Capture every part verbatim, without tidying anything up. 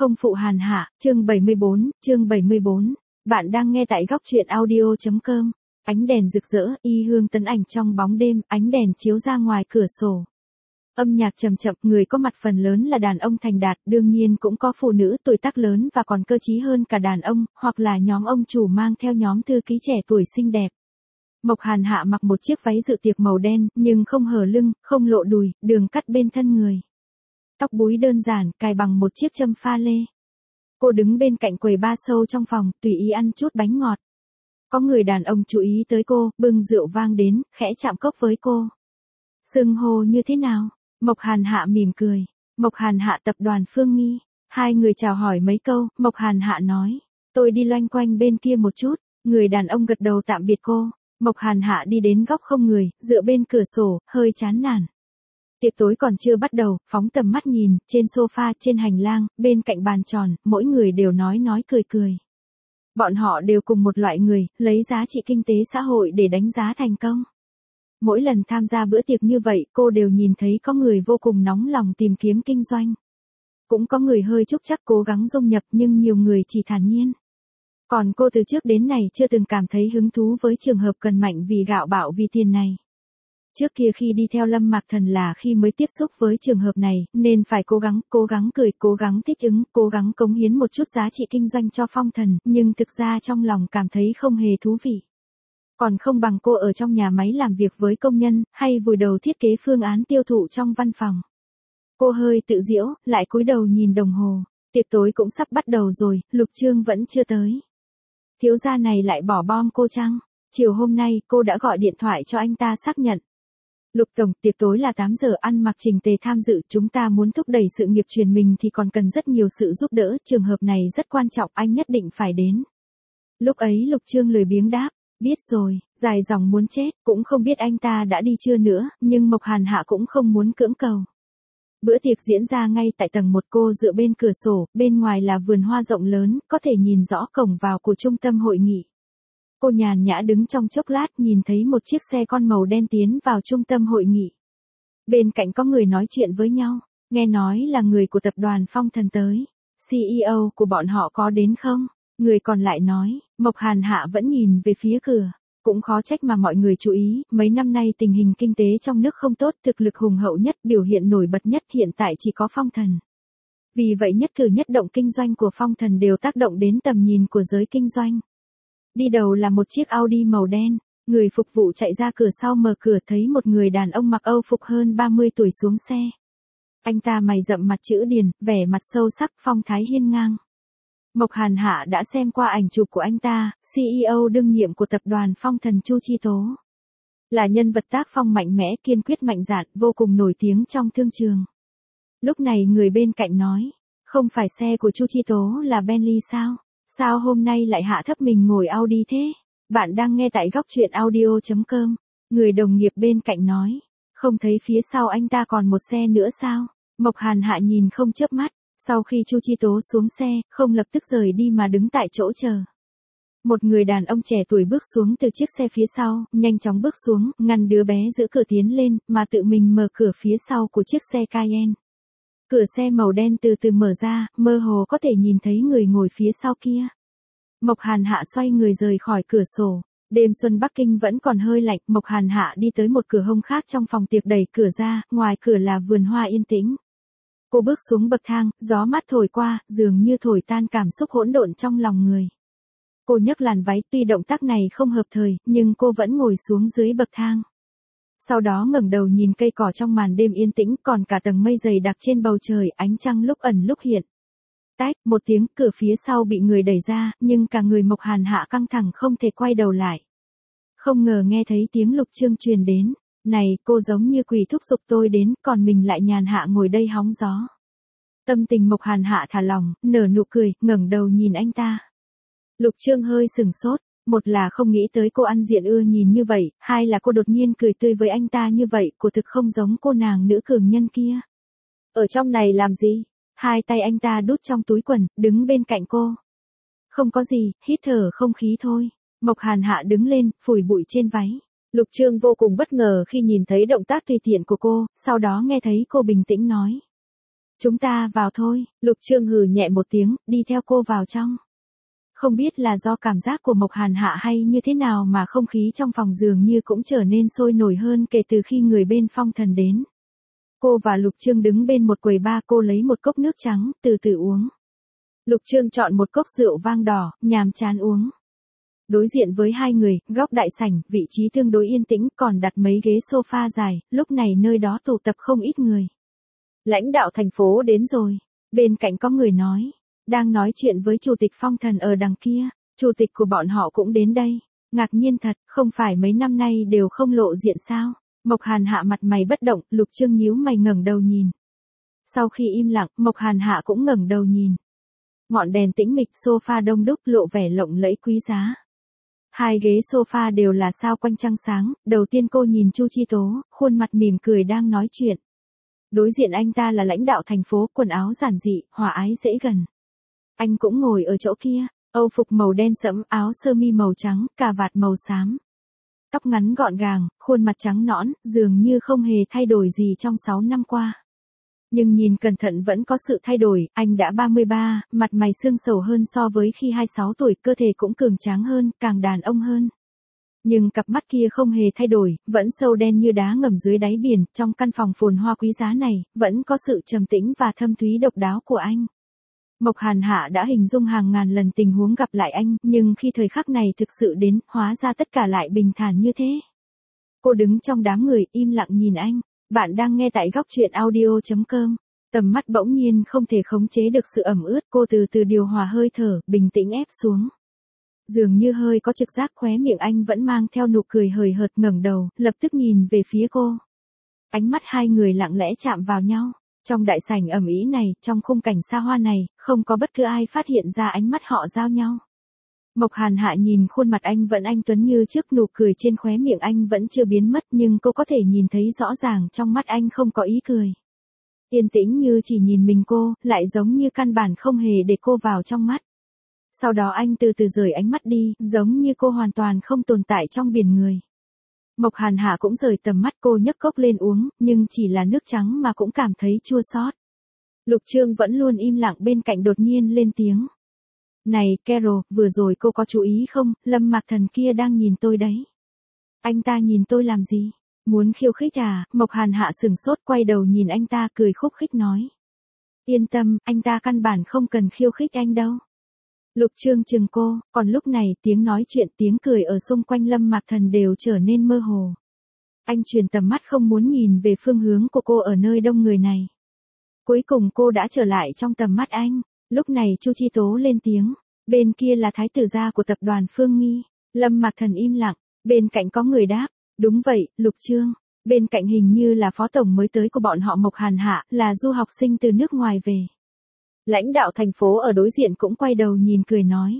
Không phụ Hàn Hạ, chương bảy mươi bốn, chương bảy mươi bốn. Bạn đang nghe tại góc truyện audio.com. Ánh đèn rực rỡ, y hương tấn ảnh trong bóng đêm, ánh đèn chiếu ra ngoài cửa sổ. Âm nhạc trầm chậm, người có mặt phần lớn là đàn ông thành đạt, đương nhiên cũng có phụ nữ tuổi tác lớn và còn cơ trí hơn cả đàn ông, hoặc là nhóm ông chủ mang theo nhóm thư ký trẻ tuổi xinh đẹp. Mộc Hàn Hạ mặc một chiếc váy dự tiệc màu đen, nhưng không hở lưng, không lộ đùi, đường cắt bên thân người. Tóc búi đơn giản, cài bằng một chiếc châm pha lê. Cô đứng bên cạnh quầy bar sâu trong phòng, tùy ý ăn chút bánh ngọt. Có người đàn ông chú ý tới cô, bưng rượu vang đến, khẽ chạm cốc với cô. Xưng hô như thế nào? Mộc Hàn Hạ mỉm cười. Mộc Hàn Hạ tập đoàn Phương Nghi. Hai người chào hỏi mấy câu, Mộc Hàn Hạ nói. Tôi đi loanh quanh bên kia một chút. Người đàn ông gật đầu tạm biệt cô. Mộc Hàn Hạ đi đến góc không người, dựa bên cửa sổ, hơi chán nản. Tiệc tối còn chưa bắt đầu, phóng tầm mắt nhìn, trên sofa, trên hành lang, bên cạnh bàn tròn, mỗi người đều nói nói cười cười. Bọn họ đều cùng một loại người, lấy giá trị kinh tế xã hội để đánh giá thành công. Mỗi lần tham gia bữa tiệc như vậy, cô đều nhìn thấy có người vô cùng nóng lòng tìm kiếm kinh doanh. Cũng có người hơi chúc chắc cố gắng dung nhập nhưng nhiều người chỉ thản nhiên. Còn cô từ trước đến nay chưa từng cảm thấy hứng thú với trường hợp cần mạnh vì gạo bạo vì tiền này. Trước kia khi đi theo Lâm Mạc Thần là khi mới tiếp xúc với trường hợp này, nên phải cố gắng, cố gắng cười, cố gắng thích ứng, cố gắng cống hiến một chút giá trị kinh doanh cho Phong Thần, nhưng thực ra trong lòng cảm thấy không hề thú vị. Còn không bằng cô ở trong nhà máy làm việc với công nhân, hay vùi đầu thiết kế phương án tiêu thụ trong văn phòng. Cô hơi tự giễu, lại cúi đầu nhìn đồng hồ, tiệc tối cũng sắp bắt đầu rồi, Lục Trương vẫn chưa tới. Thiếu gia này lại bỏ bom cô chăng? Chiều hôm nay, cô đã gọi điện thoại cho anh ta xác nhận. Lục Tổng, tiệc tối là tám giờ, ăn mặc chỉnh tề tham dự, chúng ta muốn thúc đẩy sự nghiệp truyền mình thì còn cần rất nhiều sự giúp đỡ, trường hợp này rất quan trọng, anh nhất định phải đến. Lúc ấy Lục Trương lười biếng đáp, biết rồi, dài dòng muốn chết, cũng không biết anh ta đã đi chưa nữa, nhưng Mộc Hàn Hạ cũng không muốn cưỡng cầu. Bữa tiệc diễn ra ngay tại tầng một, cô dựa bên cửa sổ, bên ngoài là vườn hoa rộng lớn, có thể nhìn rõ cổng vào của trung tâm hội nghị. Cô nhàn nhã đứng trong chốc lát nhìn thấy một chiếc xe con màu đen tiến vào trung tâm hội nghị. Bên cạnh có người nói chuyện với nhau, nghe nói là người của tập đoàn Phong Thần tới. xê e ô của bọn họ có đến không? Người còn lại nói, Mộc Hàn Hạ vẫn nhìn về phía cửa. Cũng khó trách mà mọi người chú ý, mấy năm nay tình hình kinh tế trong nước không tốt, thực lực hùng hậu nhất, biểu hiện nổi bật nhất hiện tại chỉ có Phong Thần. Vì vậy nhất cử nhất động kinh doanh của Phong Thần đều tác động đến tầm nhìn của giới kinh doanh. Đi đầu là một chiếc Audi màu đen, người phục vụ chạy ra cửa sau mở cửa thấy một người đàn ông mặc Âu phục hơn ba mươi tuổi xuống xe. Anh ta mày rậm mặt chữ điền, vẻ mặt sâu sắc, phong thái hiên ngang. Mộc Hàn Hạ đã xem qua ảnh chụp của anh ta, xê e ô đương nhiệm của tập đoàn Phong Thần Chu Chi Tố. Là nhân vật tác phong mạnh mẽ, kiên quyết mạnh dạn, vô cùng nổi tiếng trong thương trường. Lúc này người bên cạnh nói, không phải xe của Chu Chi Tố là Bentley sao? Sao hôm nay lại hạ thấp mình ngồi Audi thế? Bạn đang nghe tại góc truyện audio.com. Người đồng nghiệp bên cạnh nói, không thấy phía sau anh ta còn một xe nữa sao? Mộc Hàn Hạ nhìn không chớp mắt, sau khi Chu Chi Tố xuống xe, không lập tức rời đi mà đứng tại chỗ chờ. Một người đàn ông trẻ tuổi bước xuống từ chiếc xe phía sau, nhanh chóng bước xuống, ngăn đứa bé giữ cửa tiến lên, mà tự mình mở cửa phía sau của chiếc xe Cayenne. Cửa xe màu đen từ từ mở ra, mơ hồ có thể nhìn thấy người ngồi phía sau kia. Mộc Hàn Hạ xoay người rời khỏi cửa sổ. Đêm xuân Bắc Kinh vẫn còn hơi lạnh, Mộc Hàn Hạ đi tới một cửa hông khác trong phòng tiệc, đẩy cửa ra, ngoài cửa là vườn hoa yên tĩnh. Cô bước xuống bậc thang, gió mát thổi qua, dường như thổi tan cảm xúc hỗn độn trong lòng người. Cô nhấc làn váy, tuy động tác này không hợp thời, nhưng cô vẫn ngồi xuống dưới bậc thang. Sau đó ngẩng đầu nhìn cây cỏ trong màn đêm yên tĩnh, còn cả tầng mây dày đặc trên bầu trời, ánh trăng lúc ẩn lúc hiện. Tách, một tiếng, cửa phía sau bị người đẩy ra, nhưng cả người Mộc Hàn Hạ căng thẳng không thể quay đầu lại. Không ngờ nghe thấy tiếng Lục Trương truyền đến, này, cô giống như quỷ thúc giục tôi đến, còn mình lại nhàn hạ ngồi đây hóng gió. Tâm tình Mộc Hàn Hạ thả lỏng, nở nụ cười, ngẩng đầu nhìn anh ta. Lục Trương hơi sừng sốt. Một là không nghĩ tới cô ăn diện ưa nhìn như vậy, hai là cô đột nhiên cười tươi với anh ta như vậy, cô thực không giống cô nàng nữ cường nhân kia. Ở trong này làm gì? Hai tay anh ta đút trong túi quần, đứng bên cạnh cô. Không có gì, hít thở không khí thôi. Mộc Hàn Hạ đứng lên, phủi bụi trên váy. Lục Trương vô cùng bất ngờ khi nhìn thấy động tác tùy tiện của cô, sau đó nghe thấy cô bình tĩnh nói. Chúng ta vào thôi, Lục Trương hừ nhẹ một tiếng, đi theo cô vào trong. Không biết là do cảm giác của Mộc Hàn Hạ hay như thế nào mà không khí trong phòng dường như cũng trở nên sôi nổi hơn kể từ khi người bên Phong Thần đến. Cô và Lục Trương đứng bên một quầy bar, cô lấy một cốc nước trắng, từ từ uống. Lục Trương chọn một cốc rượu vang đỏ, nhàm chán uống. Đối diện với hai người, góc đại sảnh, vị trí tương đối yên tĩnh, còn đặt mấy ghế sofa dài, lúc này nơi đó tụ tập không ít người. Lãnh đạo thành phố đến rồi. Bên cạnh có người nói. Đang nói chuyện với Chủ tịch Phong Thần ở đằng kia. Chủ tịch của bọn họ cũng đến đây. Ngạc nhiên thật, không phải mấy năm nay đều không lộ diện sao? Mộc Hàn Hạ mặt mày bất động, Lục Trương nhíu mày ngẩng đầu nhìn. Sau khi im lặng, Mộc Hàn Hạ cũng ngẩng đầu nhìn. Ngọn đèn tĩnh mịch, sofa đông đúc lộ vẻ lộng lẫy quý giá. Hai ghế sofa đều là sao quanh trăng sáng, đầu tiên cô nhìn Chu Chi Tố, khuôn mặt mỉm cười đang nói chuyện. Đối diện anh ta là lãnh đạo thành phố, quần áo giản dị, hòa ái dễ gần. Anh cũng ngồi ở chỗ kia, âu phục màu đen sẫm, áo sơ mi màu trắng, cà vạt màu xám. Tóc ngắn gọn gàng, khuôn mặt trắng nõn, dường như không hề thay đổi gì trong sáu năm qua. Nhưng nhìn cẩn thận vẫn có sự thay đổi, anh đã ba mươi ba, mặt mày xương sầu hơn so với khi hai mươi sáu tuổi, cơ thể cũng cường tráng hơn, càng đàn ông hơn. Nhưng cặp mắt kia không hề thay đổi, vẫn sâu đen như đá ngầm dưới đáy biển, trong căn phòng phồn hoa quý giá này, vẫn có sự trầm tĩnh và thâm thúy độc đáo của anh. Mộc Hàn Hạ đã hình dung hàng ngàn lần tình huống gặp lại anh, nhưng khi thời khắc này thực sự đến, hóa ra tất cả lại bình thản như thế. Cô đứng trong đám người, im lặng nhìn anh. Bạn đang nghe tại góc truyện audio chấm com. Tầm mắt bỗng nhiên không thể khống chế được sự ẩm ướt, cô từ từ điều hòa hơi thở, bình tĩnh ép xuống. Dường như hơi có trực giác, khóe miệng anh vẫn mang theo nụ cười hời hợt, ngẩng đầu, lập tức nhìn về phía cô. Ánh mắt hai người lặng lẽ chạm vào nhau. Trong đại sảnh ầm ĩ này, trong khung cảnh xa hoa này, không có bất cứ ai phát hiện ra ánh mắt họ giao nhau. Mộc Hàn Hạ nhìn khuôn mặt anh vẫn anh tuấn như trước, nụ cười trên khóe miệng anh vẫn chưa biến mất, nhưng cô có thể nhìn thấy rõ ràng trong mắt anh không có ý cười. Yên tĩnh như chỉ nhìn mình cô, lại giống như căn bản không hề để cô vào trong mắt. Sau đó anh từ từ rời ánh mắt đi, giống như cô hoàn toàn không tồn tại trong biển người. Mộc Hàn Hạ cũng rời tầm mắt, cô nhấc cốc lên uống, nhưng chỉ là nước trắng mà cũng cảm thấy chua xót. Lục Trương vẫn luôn im lặng bên cạnh đột nhiên lên tiếng. Này, Carol, vừa rồi cô có chú ý không, Lâm Mạc Thần kia đang nhìn tôi đấy. Anh ta nhìn tôi làm gì? Muốn khiêu khích à? Mộc Hàn Hạ sừng sốt, quay đầu nhìn anh ta, cười khúc khích nói. Yên tâm, anh ta căn bản không cần khiêu khích anh đâu. Lục Trương chừng cô, còn lúc này tiếng nói chuyện, tiếng cười ở xung quanh Lâm Mạc Thần đều trở nên mơ hồ. Anh chuyển tầm mắt không muốn nhìn về phương hướng của cô ở nơi đông người này. Cuối cùng cô đã trở lại trong tầm mắt anh. Lúc này Chu Chi Tố lên tiếng, bên kia là thái tử gia của tập đoàn Phương Nghi. Lâm Mạc Thần im lặng, bên cạnh có người đáp, đúng vậy, Lục Trương. Bên cạnh hình như là phó tổng mới tới của bọn họ Mộc Hàn Hạ, là du học sinh từ nước ngoài về. Lãnh đạo thành phố ở đối diện cũng quay đầu nhìn cười nói.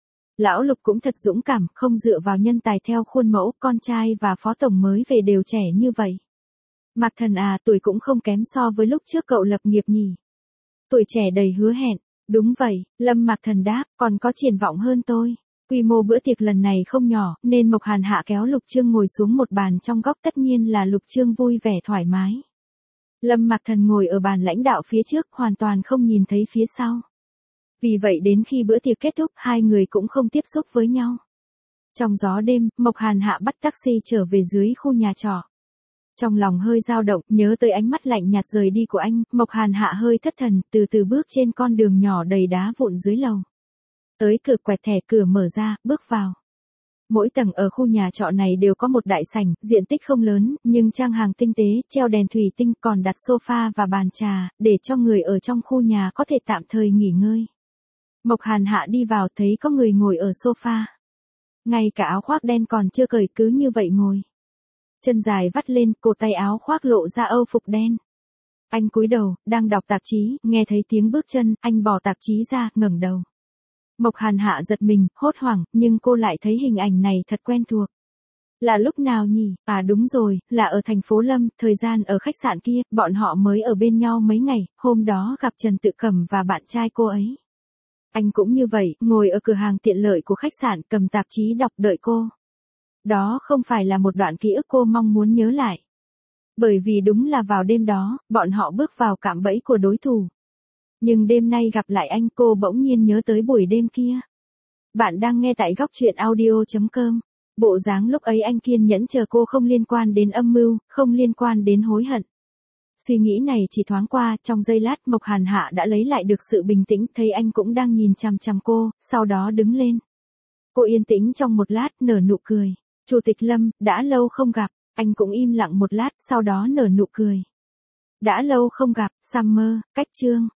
Lão Lục cũng thật dũng cảm, không dựa vào nhân tài theo khuôn mẫu, con trai và phó tổng mới về đều trẻ như vậy. Mạc Thần à, tuổi cũng không kém so với lúc trước cậu lập nghiệp nhỉ. Tuổi trẻ đầy hứa hẹn. Đúng vậy, Lâm Mạc Thần đáp, còn có triển vọng hơn tôi. Quy mô bữa tiệc lần này không nhỏ, nên Mộc Hàn Hạ kéo Lục Trương ngồi xuống một bàn trong góc, tất nhiên là Lục Trương vui vẻ thoải mái. Lâm Mạc Thần ngồi ở bàn lãnh đạo phía trước, hoàn toàn không nhìn thấy phía sau. Vì vậy đến khi bữa tiệc kết thúc, hai người cũng không tiếp xúc với nhau. Trong gió đêm, Mộc Hàn Hạ bắt taxi trở về dưới khu nhà trọ. Trong lòng hơi dao động, nhớ tới ánh mắt lạnh nhạt rời đi của anh, Mộc Hàn Hạ hơi thất thần, từ từ bước trên con đường nhỏ đầy đá vụn dưới lầu. Tới cửa quẹt thẻ, cửa mở ra, bước vào. Mỗi tầng ở khu nhà trọ này đều có một đại sảnh, diện tích không lớn, nhưng trang hàng tinh tế, treo đèn thủy tinh, còn đặt sofa và bàn trà, để cho người ở trong khu nhà có thể tạm thời nghỉ ngơi. Mộc Hàn Hạ đi vào thấy có người ngồi ở sofa. Ngay cả áo khoác đen còn chưa cởi cứ như vậy ngồi. Chân dài vắt lên, cổ tay áo khoác lộ ra âu phục đen. Anh cúi đầu, đang đọc tạp chí, nghe thấy tiếng bước chân, anh bỏ tạp chí ra, ngẩng đầu. Mộc Hàn Hạ giật mình, hốt hoảng, nhưng cô lại thấy hình ảnh này thật quen thuộc. Là lúc nào nhỉ? À đúng rồi, là ở thành phố Lâm, thời gian ở khách sạn kia, bọn họ mới ở bên nhau mấy ngày, hôm đó gặp Trần Tự Cẩm và bạn trai cô ấy. Anh cũng như vậy, ngồi ở cửa hàng tiện lợi của khách sạn, cầm tạp chí đọc đợi cô. Đó không phải là một đoạn ký ức cô mong muốn nhớ lại. Bởi vì đúng là vào đêm đó, bọn họ bước vào cạm bẫy của đối thủ. Nhưng đêm nay gặp lại anh cô bỗng nhiên nhớ tới buổi đêm kia. Bạn đang nghe tại góc truyện audio.com. Bộ dáng lúc ấy anh kiên nhẫn chờ cô không liên quan đến âm mưu, không liên quan đến hối hận. Suy nghĩ này chỉ thoáng qua, trong giây lát Mộc Hàn Hạ đã lấy lại được sự bình tĩnh, thấy anh cũng đang nhìn chằm chằm cô, sau đó đứng lên. Cô yên tĩnh trong một lát, nở nụ cười. Chủ tịch Lâm, đã lâu không gặp, anh cũng im lặng một lát, sau đó nở nụ cười. Đã lâu không gặp, Summer, cách chương.